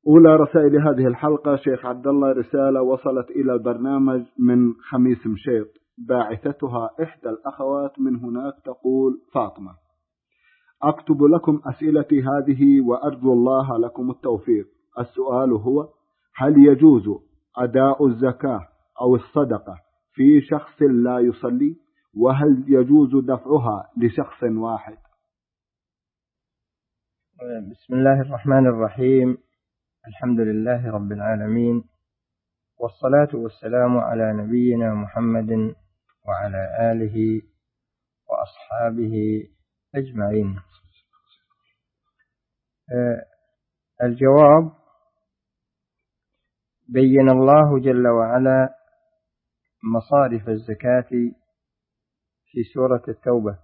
أولى رسائل هذه الحلقة: شيخ عبد الله، رسالة وصلت إلى البرنامج من خميس مشيط، باعثتها إحدى الأخوات من هناك، تقول: فاطمة، أكتب لكم أسئلتي هذه وأرجو الله لكم التوفيق. السؤال هو: هل يجوز أداء الزكاة أو الصدقة في شخص لا يصلي؟ وهل يجوز دفعها لشخص واحد؟ بسم الله الرحمن الرحيم. الحمد لله رب العالمين، والصلاة والسلام على نبينا محمد وعلى آله وأصحابه أجمعين. الجواب: بين الله جل وعلا مصارف الزكاة في سورة التوبة،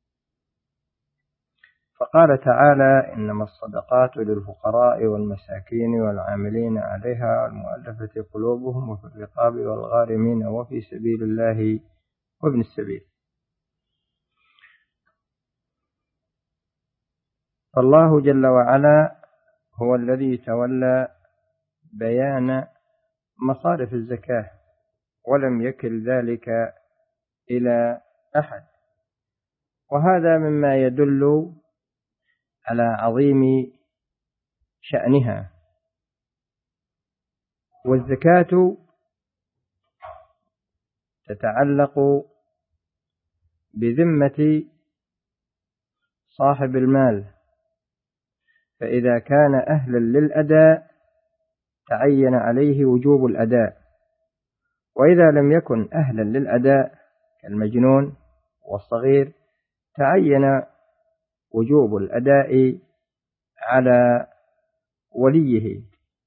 فقال تعالى: إنما الصدقات للفقراء والمساكين والعاملين عليها والمؤلفة قلوبهم وفي الرقاب والغارمين وفي سبيل الله وابن السبيل. فالله جل وعلا هو الذي تولى بيان مصارف الزكاة، ولم يكل ذلك إلى أحد، وهذا مما يدل على عظيم شأنها. والزكاة تتعلق بذمة صاحب المال، فإذا كان أهلا للأداء تعين عليه وجوب الأداء، وإذا لم يكن أهلا للأداء كالمجنون والصغير تعين وجوب الأداء على وليه،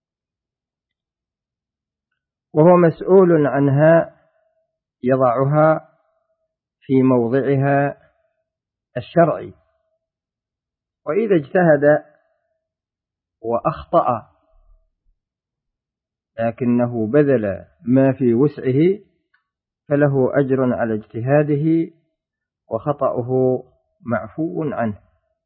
وهو مسؤول عنها، يضعها في موضعها الشرعي. وإذا اجتهد وأخطأ لكنه بذل ما في وسعه فله أجر على اجتهاده، وخطأه معفو عنه.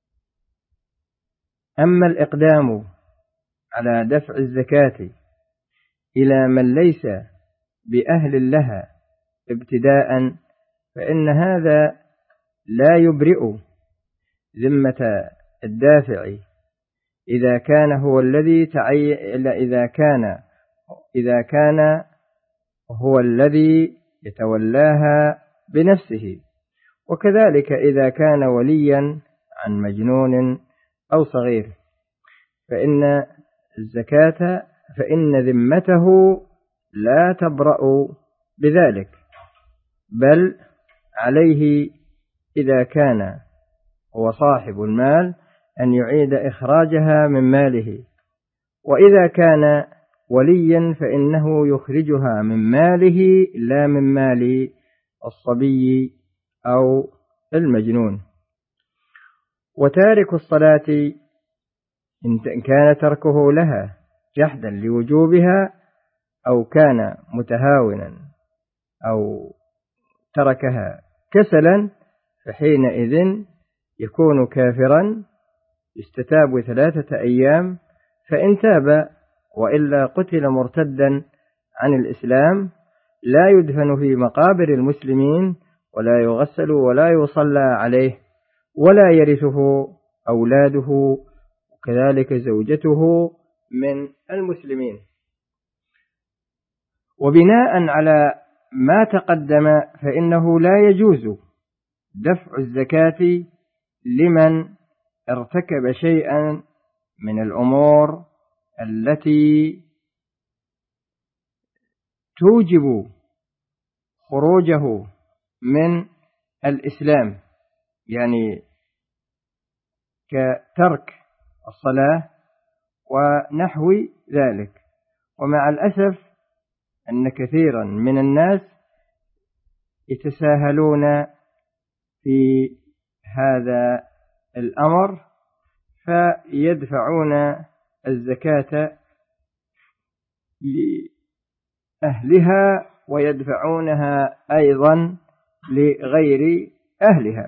أما الإقدام على دفع الزكاة إلى من ليس بأهل لها ابتداء، فإن هذا لا يبرئ ذمة الدافع إذا كان هو الذي إذا كان هو الذي يتولاها بنفسه، وكذلك إذا كان وليا عن مجنون أو صغير، فإن ذمته لا تبرأ بذلك، بل عليه إذا كان هو صاحب المال أن يعيد إخراجها من ماله، وإذا كان وليا فإنه يخرجها من ماله لا من مال الصبي أو المجنون. وتارك الصلاة إن كان تركه لها جحدا لوجوبها أو كان متهاونا أو تركها كسلا، فحينئذ يكون كافرا، يستتاب 3 أيام، فإن تاب وإلا قتل مرتدا عن الإسلام، لا يدفن في مقابر المسلمين ولا يغسل ولا يصلى عليه، ولا يرثه أولاده وكذلك زوجته من المسلمين. وبناء على ما تقدم فإنه لا يجوز دفع الزكاة لمن ارتكب شيئا من الأمور التي توجب خروجه من الإسلام، يعني كترك الصلاة ونحو ذلك. ومع الأسف أن كثيرا من الناس يتساهلون في هذا الأمر، فيدفعون الزكاة لأهلها ويدفعونها أيضا لغير أهلها.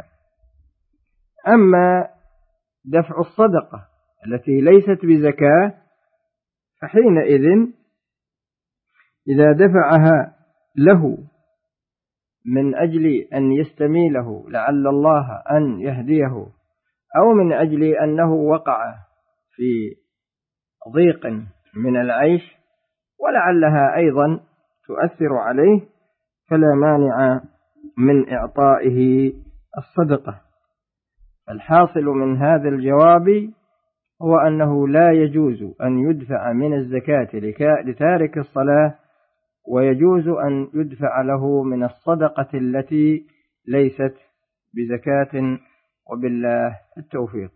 أما دفع الصدقة التي ليست بزكاة فحينئذ إذا دفعها له من أجل أن يستميله لعل الله أن يهديه، أو من أجل أنه وقع في ضيق من العيش ولعلها أيضا تؤثر عليه، فلا مانع من إعطائه الصدقة. الحاصل من هذا الجواب هو أنه لا يجوز أن يدفع من الزكاة لتارك الصلاة، ويجوز أن يدفع له من الصدقة التي ليست بزكاة، وبالله التوفيق.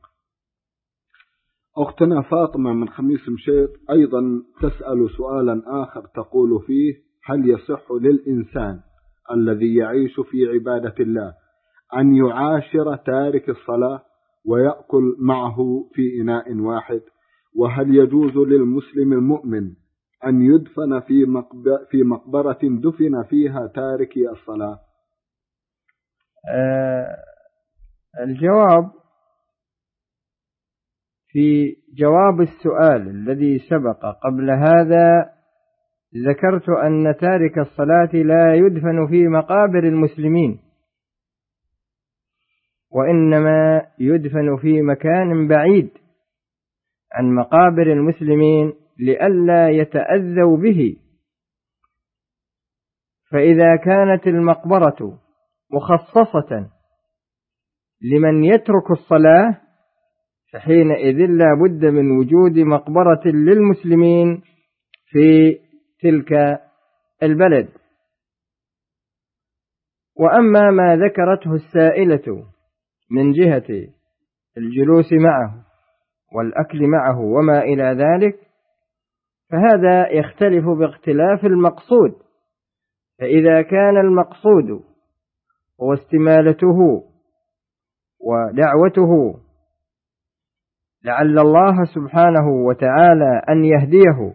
أختنا فاطمة من خميس مشيط أيضا تسأل سؤالا آخر تقول فيه: هل يصح للإنسان الذي يعيش في عبادة الله أن يعاشر تارك الصلاة ويأكل معه في إناء واحد؟ وهل يجوز للمسلم المؤمن أن يدفن في مقبرة دفن فيها تاركي الصلاة؟ الجواب في جواب السؤال الذي سبق قبل هذا، ذكرت أن تارك الصلاة لا يدفن في مقابر المسلمين، وإنما يدفن في مكان بعيد عن مقابر المسلمين لئلا يتأذوا به. فإذا كانت المقبرة مخصصة لمن يترك الصلاة فحينئذ لا بد من وجود مقبرة للمسلمين في تلك البلد. وأما ما ذكرته السائلة من جهة الجلوس معه والأكل معه وما إلى ذلك، فهذا يختلف باختلاف المقصود. فإذا كان المقصود هو استمالته ودعوته لعل الله سبحانه وتعالى أن يهديه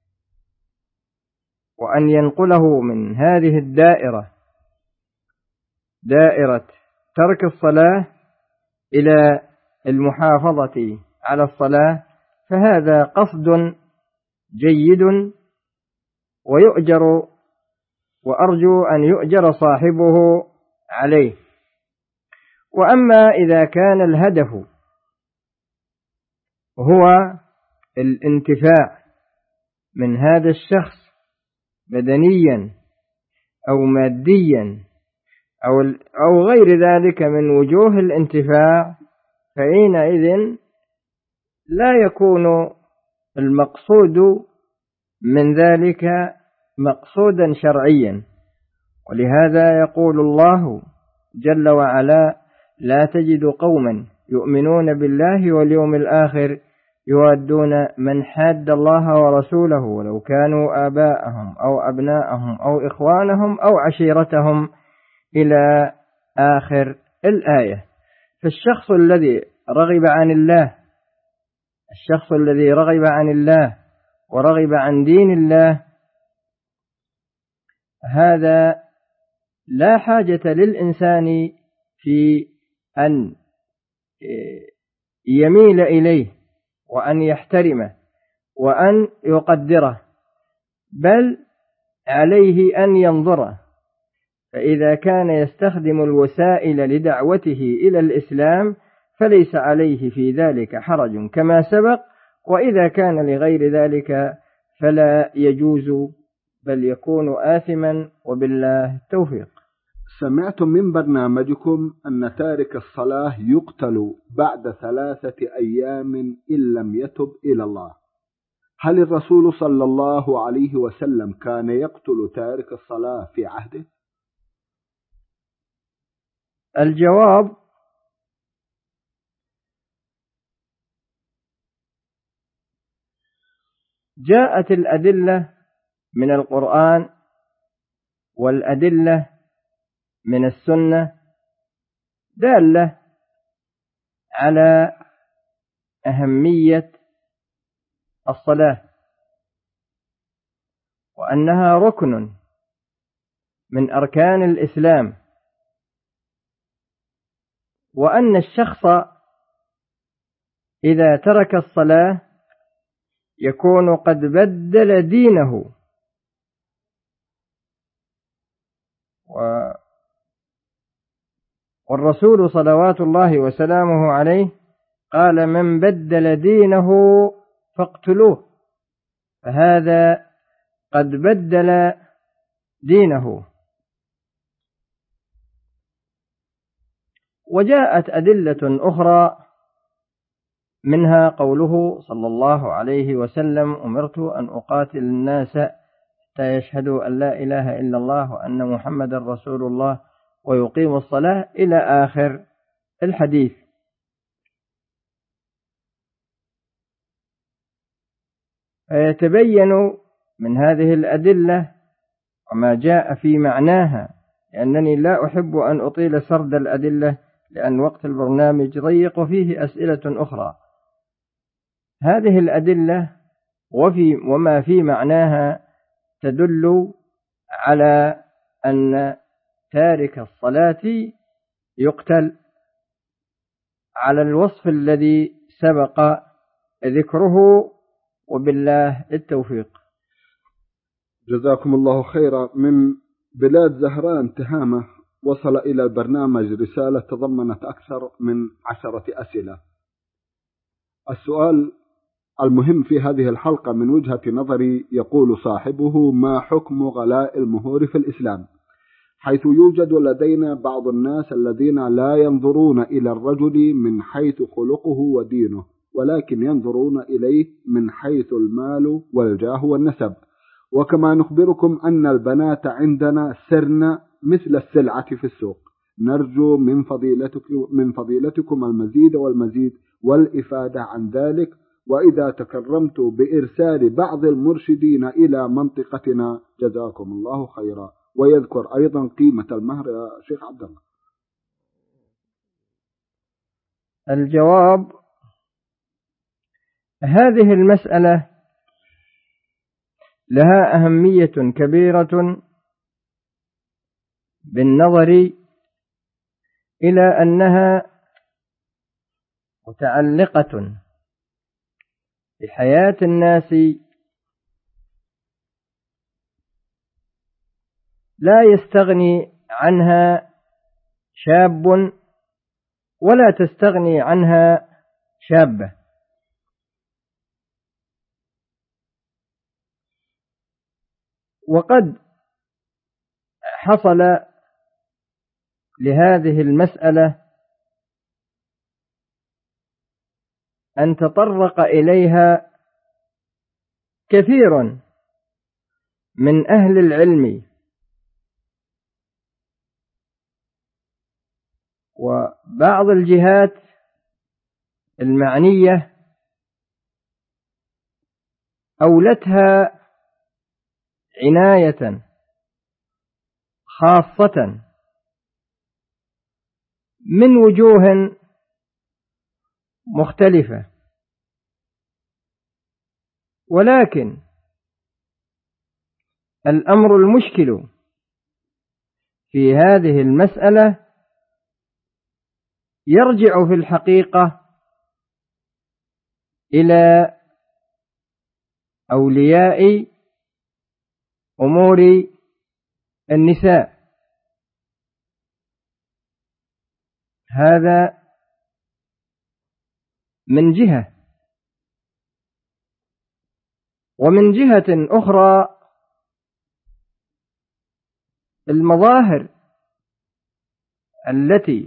وأن ينقله من هذه الدائرة، دائرة ترك الصلاة، إلى المحافظة على الصلاة، فهذا قصد جيد ويؤجر، وأرجو أن يؤجر صاحبه عليه. وأما إذا كان الهدف هو الانتفاع من هذا الشخص بدنيا أو ماديا أو غير ذلك من وجوه الانتفاع، فحينئذ لا يكون المقصود من ذلك مقصودا شرعيا. ولهذا يقول الله جل وعلا: لا تجد قوما يؤمنون بالله واليوم الآخر يوادون من حاد الله ورسوله ولو كانوا آباءهم أو أبناءهم أو إخوانهم أو عشيرتهم إلى آخر الآية. فالشخص الذي رغب عن الله ورغب عن دين الله، هذا لا حاجة للإنسان في أن يميل إليه وأن يحترمه وأن يقدره، بل عليه أن ينظره. فإذا كان يستخدم الوسائل لدعوته إلى الإسلام فليس عليه في ذلك حرج كما سبق، وإذا كان لغير ذلك فلا يجوز بل يكون آثما، وبالله التوفيق. سمعت من برنامجكم أن تارك الصلاة يقتل بعد 3 أيام إن لم يتب إلى الله. هل الرسول صلى الله عليه وسلم كان يقتل تارك الصلاة في عهده؟ الجواب: جاءت الأدلة من القرآن والأدلة من السنة دالة على أهمية الصلاة، وأنها ركن من أركان الإسلام، وأن الشخص إذا ترك الصلاة يكون قد بدل دينه. والرسول صلوات الله وسلامه عليه قال: من بدل دينه فاقتلوه، فهذا قد بدل دينه. وجاءت أدلة أخرى منها قوله صلى الله عليه وسلم: أمرت أن أقاتل الناس حتى يشهدوا أن لا إله إلا الله وأن محمد رسول الله ويقيموا الصلاة، إلى آخر الحديث. فيتبين من هذه الأدلة وما جاء في معناها، لأنني لا أحب أن أطيل سرد الأدلة لأن وقت البرنامج ضيق وفيه أسئلة أخرى. هذه الأدلة وما في معناها تدل على أن تارك الصلاة يقتل على الوصف الذي سبق ذكره، وبالله التوفيق. جزاكم الله خيرا. من بلاد زهران تهامة وصل إلى البرنامج رسالة تضمنت أكثر من 10 أسئلة. السؤال المهم في هذه الحلقة من وجهة نظري يقول صاحبه: ما حكم غلاء المهور في الإسلام؟ حيث يوجد لدينا بعض الناس الذين لا ينظرون إلى الرجل من حيث خلقه ودينه، ولكن ينظرون إليه من حيث المال والجاه والنسب. وكما نخبركم أن البنات عندنا سرن مثل السلعة في السوق. نرجو من فضيلتكم المزيد والمزيد والإفادة عن ذلك، وإذا تكرمت بإرسال بعض المرشدين إلى منطقتنا جزاكم الله خيرا. ويذكر أيضا قيمة المهر يا شيخ عبد الله. الجواب: هذه المسألة لها أهمية كبيرة بالنظر إلى أنها متعلقة بحياة الناس، لا يستغني عنها شاب ولا تستغني عنها شابة. وقد حصل لهذه المسألة أن تطرق إليها كثير من أهل العلم، وبعض الجهات المعنية أولتها عناية خاصة من وجوه مختلفة. ولكن الأمر المشكل في هذه المسألة يرجع في الحقيقة إلى أولياء أمور النساء. هذا من جهة. ومن جهة أخرى المظاهر التي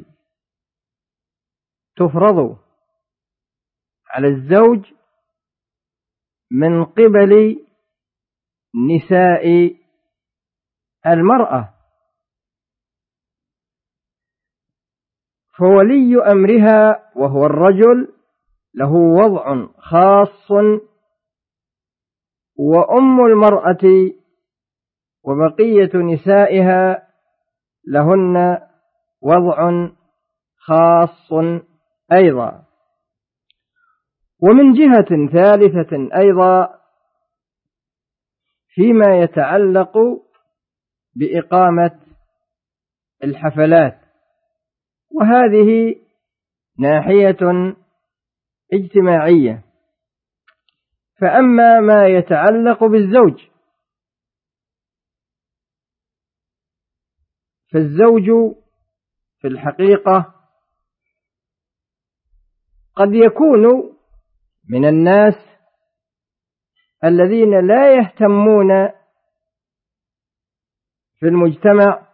تفرض على الزوج من قبل نساء المرأة، فولي أمرها وهو الرجل له وضع خاص، وأم المرأة وبقية نسائها لهن وضع خاص أيضا. ومن جهة ثالثة أيضا فيما يتعلق بإقامة الحفلات، وهذه ناحية اجتماعية. فأما ما يتعلق بالزوج فالزوج في الحقيقة قد يكون من الناس الذين لا يهتمون في المجتمع،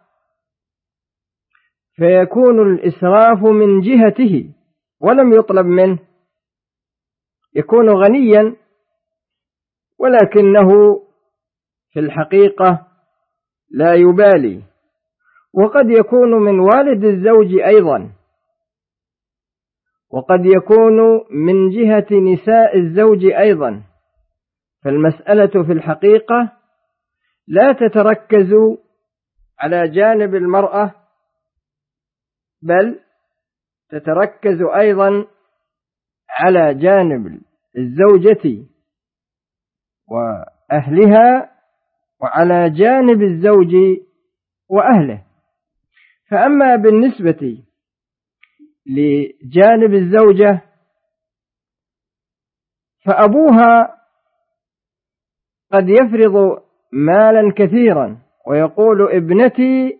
فيكون الإسراف من جهته ولم يطلب منه، يكون غنيا ولكنه في الحقيقة لا يبالي. وقد يكون من والد الزوج أيضا، وقد يكون من جهة نساء الزوج أيضا. فالمسألة في الحقيقة لا تتركز على جانب المرأة، بل تتركز أيضا على جانب الزوجة وأهلها وعلى جانب الزوج وأهله. فأما بالنسبة لجانب الزوجة فأبوها قد يفرض مالا كثيرا ويقول ابنتي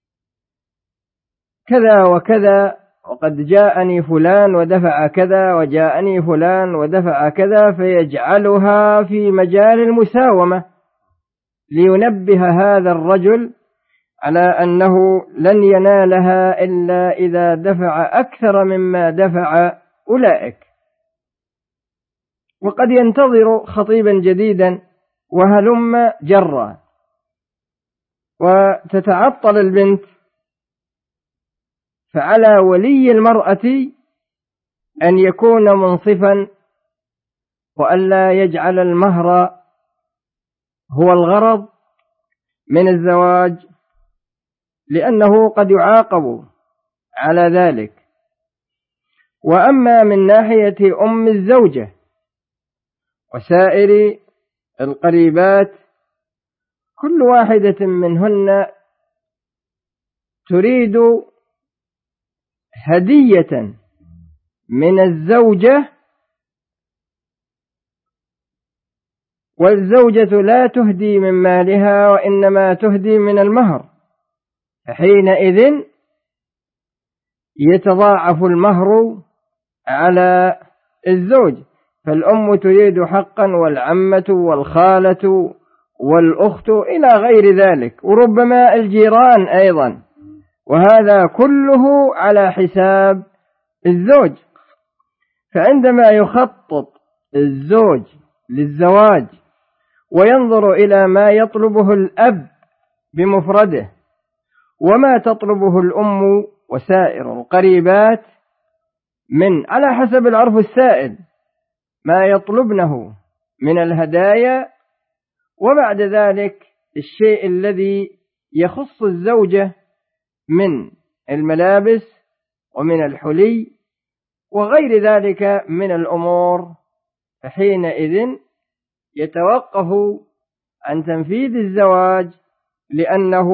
كذا وكذا، وقد جاءني فلان ودفع كذا، وجاءني فلان ودفع كذا، فيجعلها في مجال المساومة لينبه هذا الرجل على أنه لن ينالها إلا إذا دفع أكثر مما دفع أولئك. وقد ينتظر خطيبا جديدا وهلم جرا، وتتعطل البنت، فعلى ولي المرأة أن يكون منصفا وألا يجعل المهر هو الغرض من الزواج، لأنه قد يعاقب على ذلك. وأما من ناحية أم الزوجة وسائر القريبات، كل واحدة منهن تريد هدية من الزوجة، والزوجة لا تهدي من مالها وإنما تهدي من المهر، فحينئذ يتضاعف المهر على الزوج. فالأم تريد حقا، والعمة والخالة والأخت إلى غير ذلك، وربما الجيران أيضا، وهذا كله على حساب الزوج. فعندما يخطط الزوج للزواج وينظر إلى ما يطلبه الأب بمفرده وما تطلبه الأم وسائر القريبات من على حسب العرف السائد ما يطلبنه من الهدايا، وبعد ذلك الشيء الذي يخص الزوجة من الملابس ومن الحلي وغير ذلك من الأمور، فحينئذ يتوقف عن تنفيذ الزواج لأنه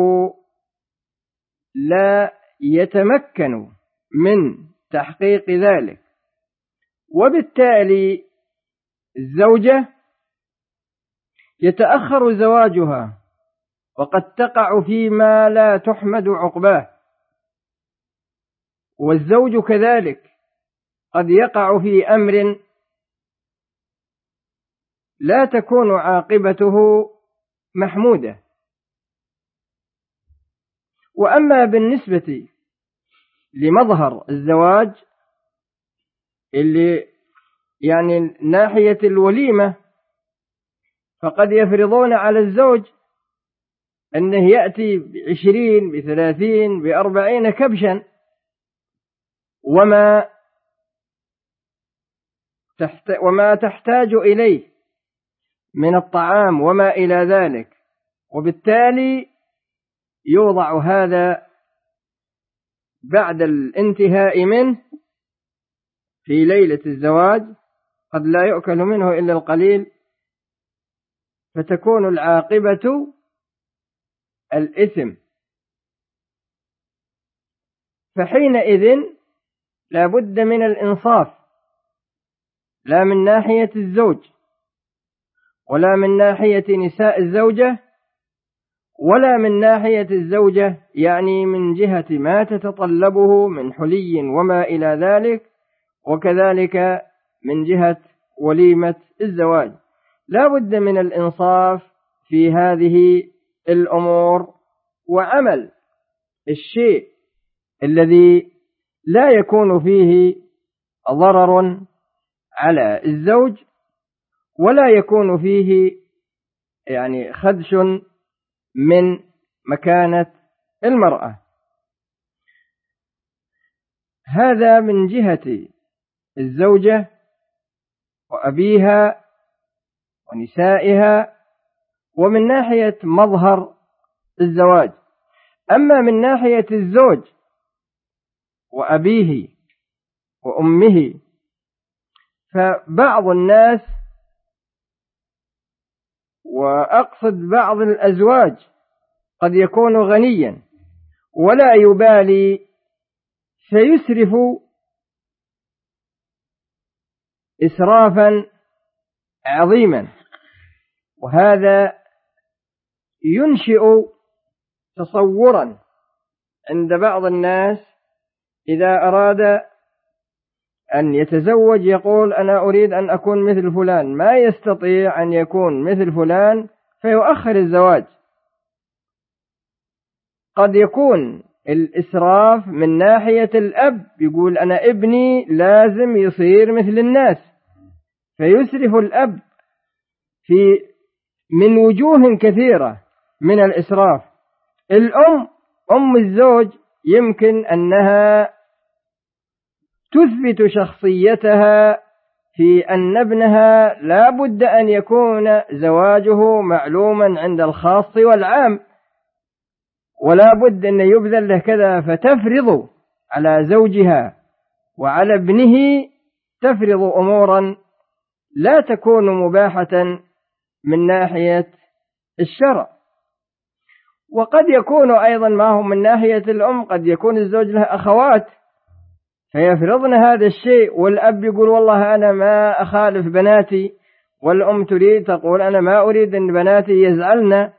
لا يتمكن من تحقيق ذلك. وبالتالي الزوجة يتأخر زواجها وقد تقع فيما لا تحمد عقباه، والزوج كذلك قد يقع في أمر لا تكون عاقبته محمودة. وأما بالنسبة لمظهر الزواج اللي يعني ناحية الوليمة، فقد يفرضون على الزوج أنه يأتي ب20 ب30 ب40 كبشا وما تحتاج إليه من الطعام وما إلى ذلك، وبالتالي يوضع هذا بعد الانتهاء منه في ليلة الزواج، قد لا يؤكل منه إلا القليل، فتكون العاقبة الإثم. فحينئذ لا بد من الإنصاف، لا من ناحية الزوج ولا من ناحية نساء الزوجة، ولا من ناحية الزوجة، يعني من جهة ما تتطلبه من حلي وما إلى ذلك، وكذلك من جهة وليمة الزواج. لا بد من الإنصاف في هذه الأمور، وعمل الشيء الذي لا يكون فيه ضرر على الزوج، ولا يكون فيه يعني خدش من مكانة المرأة. هذا من جهة الزوجة وأبيها ونسائها، ومن ناحية مظهر الزواج. أما من ناحية الزوج وأبيه وأمه، فبعض الناس، وأقصد بعض الأزواج، قد يكون غنيا ولا يبالي، فيسرف إسرافا عظيما، وهذا ينشئ تصورا عند بعض الناس إذا أراد أن يتزوج يقول أنا أريد أن أكون مثل فلان، ما يستطيع أن يكون مثل فلان فيؤخر الزواج. قد يكون الإسراف من ناحية الأب، يقول أنا ابني لازم يصير مثل الناس، فيسرف الأب من وجوه كثيرة من الإسراف. الأم، أم الزوج، يمكن أنها تثبت شخصيتها في أن ابنها لا بد أن يكون زواجه معلوما عند الخاص والعام، ولا بد أن يبذل له كذا، فتفرض على زوجها وعلى ابنه، تفرض أمورا لا تكون مباحة من ناحية الشرع. وقد يكون أيضا ما هو من ناحية الأم، قد يكون الزوج له أخوات فيفرضن هذا الشيء، والأب يقول والله أنا ما أخالف بناتي، والأم تريد تقول أنا ما أريد أن بناتي يزعلن،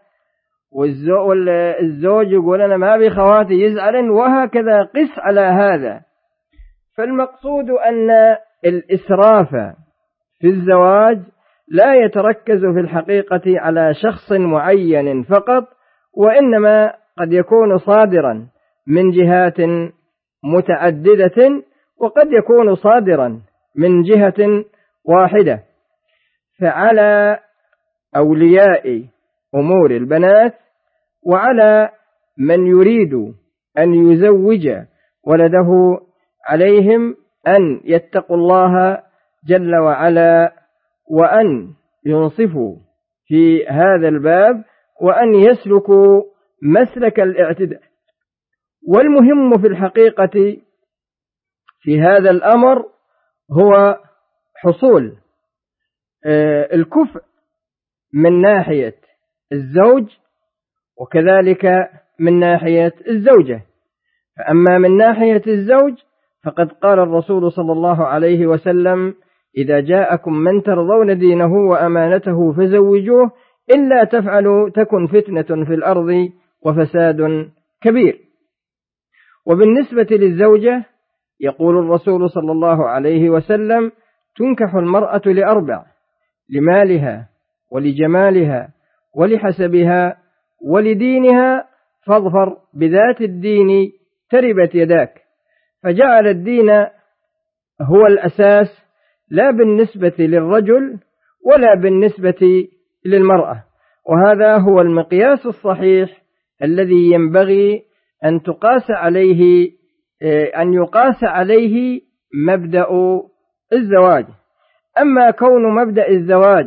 والزوج يقول أنا ما بخواتي يزعلن، وهكذا قس على هذا. فالمقصود أن الإسراف في الزواج لا يتركز في الحقيقة على شخص معين فقط، وإنما قد يكون صادرا من جهات متعددة، وقد يكون صادرا من جهة واحدة. فعلى أولياء أمور البنات وعلى من يريد أن يزوج ولده عليهم أن يتقوا الله جل وعلا، وأن ينصفوا في هذا الباب، وأن يسلكوا مسلك الاعتداء. والمهم في الحقيقة في هذا الأمر هو حصول الكفء من ناحية الزوج، وكذلك من ناحية الزوجة. فأما من ناحية الزوج فقد قال الرسول صلى الله عليه وسلم إذا جاءكم من ترضون دينه وأمانته فزوجوه، إلا تفعلوا تكن فتنة في الأرض وفساد كبير. وبالنسبة للزوجة يقول الرسول صلى الله عليه وسلم تنكح المرأة لأربع: لمالها ولجمالها ولحسبها ولدينها، فاظفر بذات الدين تربت يداك. فجعل الدين هو الأساس، لا بالنسبة للرجل ولا بالنسبة للمرأة، وهذا هو المقياس الصحيح الذي ينبغي أن يقاس عليه مبدأ الزواج. أما كون مبدأ الزواج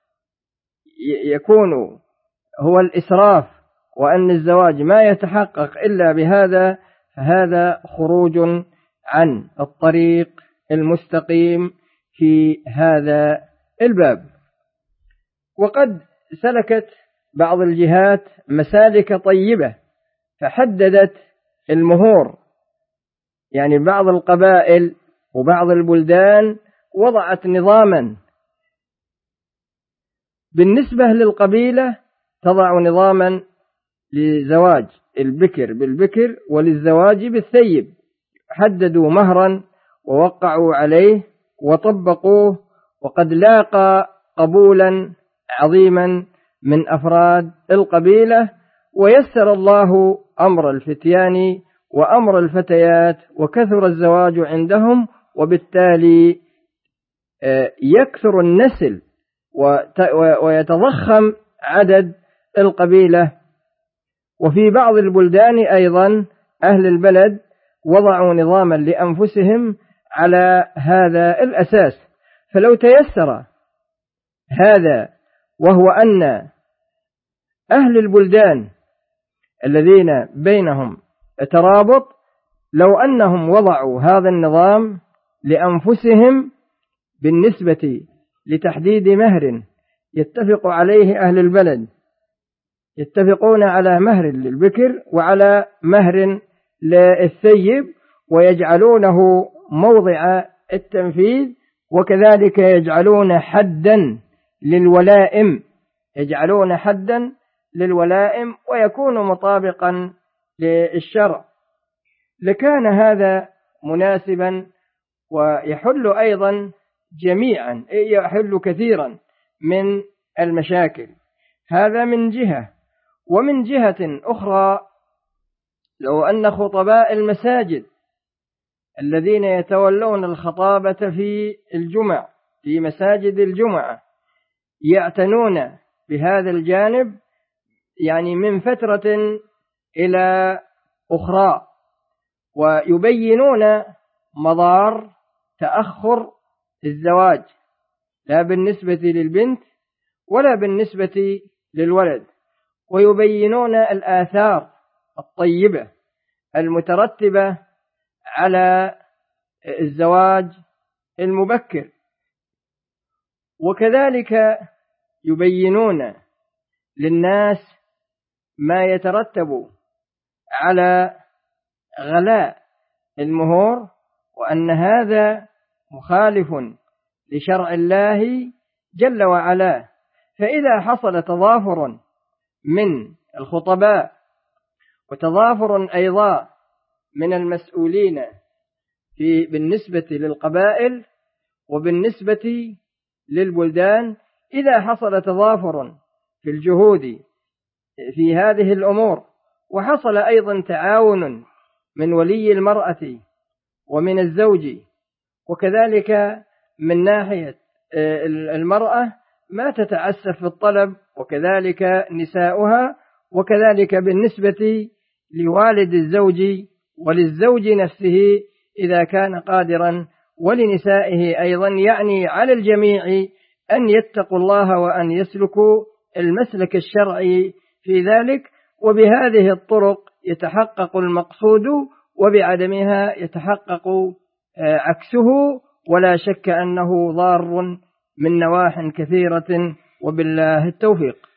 يكون هو الإسراف، وأن الزواج ما يتحقق إلا بهذا، فهذا خروج عن الطريق المستقيم في هذا الباب. وقد سلكت بعض الجهات مسالك طيبة فحددت المهور، يعني بعض القبائل وبعض البلدان وضعت نظاما بالنسبة للقبيلة تضع نظاما لزواج البكر بالبكر وللزواج بالثيب، حددوا مهرا ووقعوا عليه وطبقوه، وقد لاقى قبولا عظيما من أفراد القبيلة، ويسر الله أمر الفتيان وأمر الفتيات وكثر الزواج عندهم، وبالتالي يكثر النسل ويتضخم عدد القبيلة. وفي بعض البلدان أيضا أهل البلد وضعوا نظاما لأنفسهم على هذا الأساس. فلو تيسر هذا، وهو أن أهل البلدان الذين بينهم ترابط، لو أنهم وضعوا هذا النظام لأنفسهم بالنسبة لتحديد مهر يتفق عليه أهل البلد، يتفقون على مهر للبكر وعلى مهر للثيب، ويجعلونه موضع التنفيذ، وكذلك يجعلون حدا للولائم ويكون مطابقا للشرع، لكان هذا مناسبا ويحل أيضا جميعا، يحل كثيرا من المشاكل. هذا من جهة. ومن جهة أخرى، لو أن خطباء المساجد الذين يتولون الخطابة في الجمع في مساجد الجمعة يعتنون بهذا الجانب، يعني من فترة إلى أخرى، ويبينون مضار تأخر الزواج، لا بالنسبة للبنت ولا بالنسبة للولد، ويبينون الآثار الطيبة المترتبة على الزواج المبكر، وكذلك يبينون للناس ما يترتب على غلاء المهور، وأن هذا مخالف لشرع الله جل وعلا. فإذا حصل تضافر من الخطباء وتضافر أيضا من المسؤولين بالنسبة للقبائل وبالنسبة للبلدان، إذا حصل تضافر في الجهود في هذه الأمور، وحصل أيضا تعاون من ولي المرأة ومن الزوج، وكذلك من ناحية المرأة ما تتعسف في الطلب، وكذلك نساؤها، وكذلك بالنسبة لوالد الزوج وللزوج نفسه إذا كان قادرا، ولنسائه أيضا، يعني على الجميع أن يتقوا الله وأن يسلكوا المسلك الشرعي في ذلك. وبهذه الطرق يتحقق المقصود، وبعدمها يتحقق عكسه، ولا شك أنه ضار من نواح كثيرة، وبالله التوفيق.